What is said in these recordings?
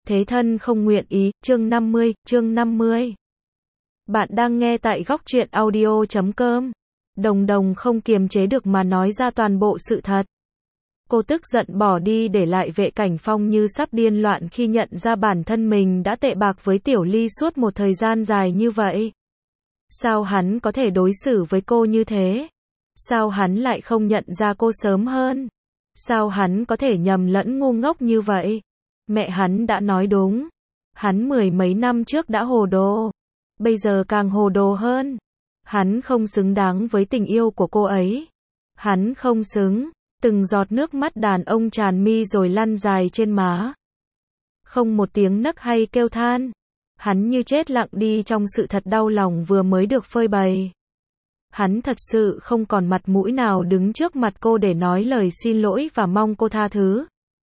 Thế thân không nguyện ý, chương 50. Bạn đang nghe tại góc truyện audio.com. Đồng Đồng không kiềm chế được mà nói ra toàn bộ sự thật. Cô tức giận bỏ đi để lại Vệ Cảnh Phong như sắp điên loạn khi nhận ra bản thân mình đã tệ bạc với Tiểu Ly suốt một thời gian dài như vậy. Sao hắn có thể đối xử với cô như thế? Sao hắn lại không nhận ra cô sớm hơn? Sao hắn có thể nhầm lẫn ngu ngốc như vậy? Mẹ hắn đã nói đúng. Hắn 10 mấy năm trước đã hồ đồ. Bây giờ càng hồ đồ hơn. Hắn không xứng đáng với tình yêu của cô ấy. Hắn không xứng. Từng giọt nước mắt đàn ông tràn mi rồi lăn dài trên má. Không một tiếng nấc hay kêu than. Hắn như chết lặng đi trong sự thật đau lòng vừa mới được phơi bày. Hắn thật sự không còn mặt mũi nào đứng trước mặt cô để nói lời xin lỗi và mong cô tha thứ.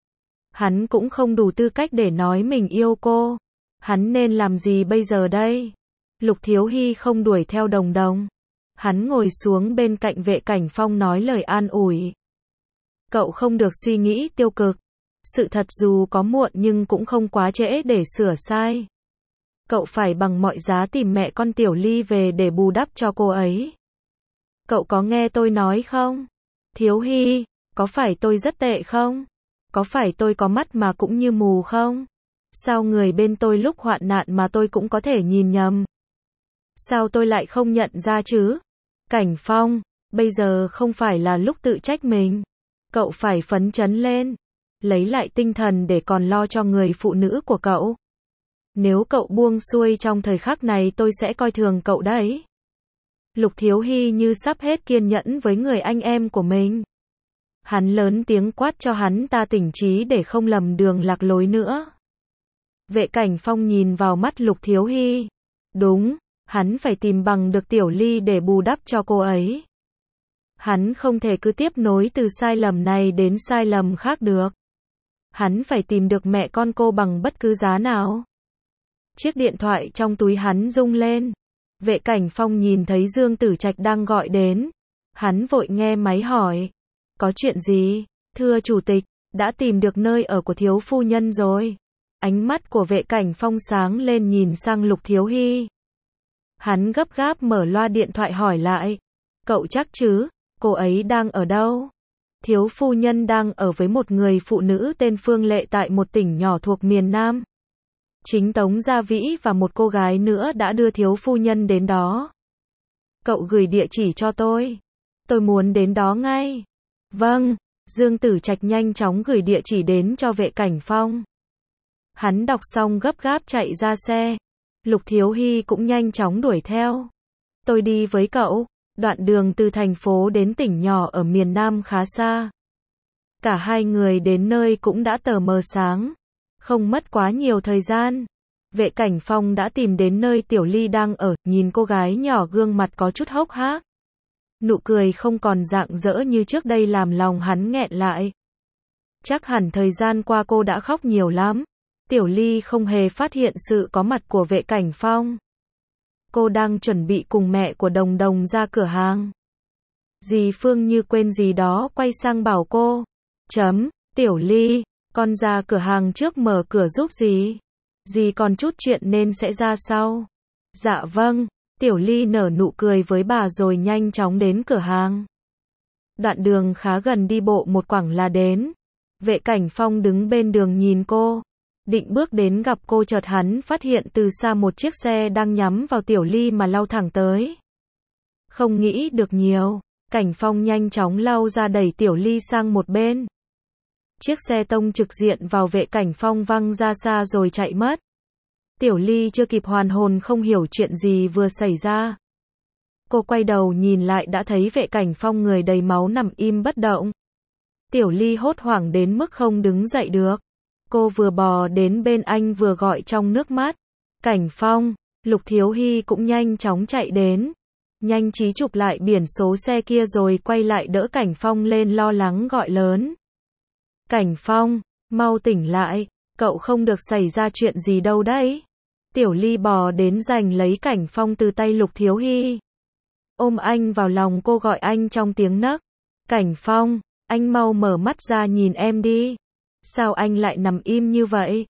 Hắn cũng không đủ tư cách để nói mình yêu cô. Hắn nên làm gì bây giờ đây? Lục Thiếu Hy không đuổi theo Đồng Đồng. Hắn ngồi xuống bên cạnh Vệ Cảnh Phong nói lời an ủi. Cậu không được suy nghĩ tiêu cực. Sự thật dù có muộn nhưng cũng không quá trễ để sửa sai. Cậu phải bằng mọi giá tìm mẹ con Tiểu Ly về để bù đắp cho cô ấy. Cậu có nghe tôi nói không? Thiếu Hy, có phải tôi rất tệ không? Có phải tôi có mắt mà cũng như mù không? Sao người bên tôi lúc hoạn nạn mà tôi cũng có thể nhìn nhầm? Sao tôi lại không nhận ra chứ? Cảnh Phong, bây giờ không phải là lúc tự trách mình. Cậu phải phấn chấn lên. Lấy lại tinh thần để còn lo cho người phụ nữ của cậu. Nếu cậu buông xuôi trong thời khắc này tôi sẽ coi thường cậu đấy. Lục Thiếu Hy như sắp hết kiên nhẫn với người anh em của mình. Hắn lớn tiếng quát cho hắn ta tỉnh trí để không lầm đường lạc lối nữa. Vệ Cảnh Phong nhìn vào mắt Lục Thiếu Hy. Đúng, hắn phải tìm bằng được Tiểu Ly để bù đắp cho cô ấy. Hắn không thể cứ tiếp nối từ sai lầm này đến sai lầm khác được. Hắn phải tìm được mẹ con cô bằng bất cứ giá nào. Chiếc điện thoại trong túi hắn rung lên. Vệ Cảnh Phong nhìn thấy Dương Tử Trạch đang gọi đến. Hắn vội nghe máy hỏi. Có chuyện gì? Thưa chủ tịch, đã tìm được nơi ở của thiếu phu nhân rồi. Ánh mắt của Vệ Cảnh Phong sáng lên nhìn sang Lục Thiếu Hy. Hắn gấp gáp mở loa điện thoại hỏi lại. Cậu chắc chứ? Cô ấy đang ở đâu? Thiếu phu nhân đang ở với một người phụ nữ tên Phương Lệ tại một tỉnh nhỏ thuộc miền Nam. Chính Tống Gia Vĩ và một cô gái nữa đã đưa thiếu phu nhân đến đó. Cậu gửi địa chỉ cho tôi. Tôi muốn đến đó ngay. Vâng, Dương Tử Trạch nhanh chóng gửi địa chỉ đến cho Vệ Cảnh Phong. Hắn đọc xong gấp gáp chạy ra xe. Lục Thiếu Hy cũng nhanh chóng đuổi theo. Tôi đi với cậu. Đoạn đường từ thành phố đến tỉnh nhỏ ở miền Nam khá xa. Cả hai người đến nơi cũng đã tờ mờ sáng. Không mất quá nhiều thời gian. Vệ Cảnh Phong đã tìm đến nơi Tiểu Ly đang ở, nhìn cô gái nhỏ gương mặt có chút hốc hác. Nụ cười không còn rạng rỡ như trước đây làm lòng hắn nghẹn lại. Chắc hẳn thời gian qua cô đã khóc nhiều lắm. Tiểu Ly không hề phát hiện sự có mặt của Vệ Cảnh Phong. Cô đang chuẩn bị cùng mẹ của Đồng Đồng ra cửa hàng. Dì Phương như quên gì đó quay sang bảo cô. Tiểu Ly, con ra cửa hàng trước mở cửa giúp dì. Dì còn chút chuyện nên sẽ ra sau. Dạ vâng, Tiểu Ly nở nụ cười với bà rồi nhanh chóng đến cửa hàng. Đoạn đường khá gần đi bộ một quãng là đến. Vệ Cảnh Phong đứng bên đường nhìn cô. Định bước đến gặp cô chợt hắn phát hiện từ xa một chiếc xe đang nhắm vào Tiểu Ly mà lao thẳng tới. Không nghĩ được nhiều, Cảnh Phong nhanh chóng lao ra đẩy Tiểu Ly sang một bên. Chiếc xe tông trực diện vào Vệ Cảnh Phong văng ra xa rồi chạy mất. Tiểu Ly chưa kịp hoàn hồn không hiểu chuyện gì vừa xảy ra. Cô quay đầu nhìn lại đã thấy Vệ Cảnh Phong người đầy máu nằm im bất động. Tiểu Ly hốt hoảng đến mức không đứng dậy được. Cô vừa bò đến bên anh vừa gọi trong nước mắt. Cảnh Phong, Lục Thiếu Hy cũng nhanh chóng chạy đến. Nhanh trí chụp lại biển số xe kia rồi quay lại đỡ Cảnh Phong lên lo lắng gọi lớn. Cảnh Phong, mau tỉnh lại, cậu không được xảy ra chuyện gì đâu đấy. Tiểu Ly bò đến giành lấy Cảnh Phong từ tay Lục Thiếu Hy. Ôm anh vào lòng cô gọi anh trong tiếng nấc. Cảnh Phong, anh mau mở mắt ra nhìn em đi. Sao anh lại nằm im như vậy?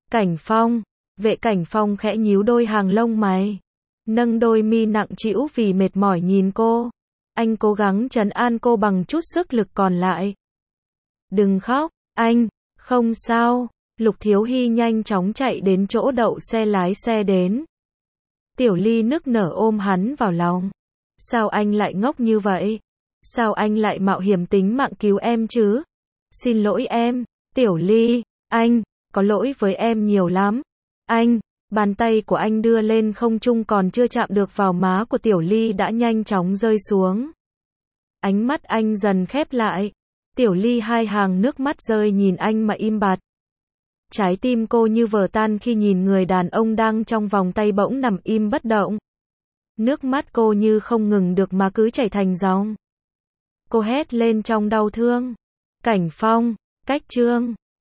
Cảnh Phong. Vệ Cảnh Phong khẽ nhíu đôi hàng lông mày, nâng đôi mi nặng trĩu vì mệt mỏi nhìn cô. Anh cố gắng trấn an cô bằng chút sức lực còn lại. Đừng khóc, anh, không sao. Lục Thiếu Hy nhanh chóng chạy đến chỗ đậu xe lái xe đến. Tiểu Ly nức nở ôm hắn vào lòng. Sao anh lại ngốc như vậy? Sao anh lại mạo hiểm tính mạng cứu em chứ? Xin lỗi em, Tiểu Ly, anh, có lỗi với em nhiều lắm. Anh, bàn tay của anh đưa lên không trung còn chưa chạm được vào má của Tiểu Ly đã nhanh chóng rơi xuống. Ánh mắt anh dần khép lại. Tiểu Ly hai hàng nước mắt rơi nhìn anh mà im bặt. Trái tim cô như vỡ tan khi nhìn người đàn ông đang trong vòng tay bỗng nằm im bất động. Nước mắt cô như không ngừng được mà cứ chảy thành dòng. Cô hét lên trong đau thương. Cảnh Phong, Cách Trương.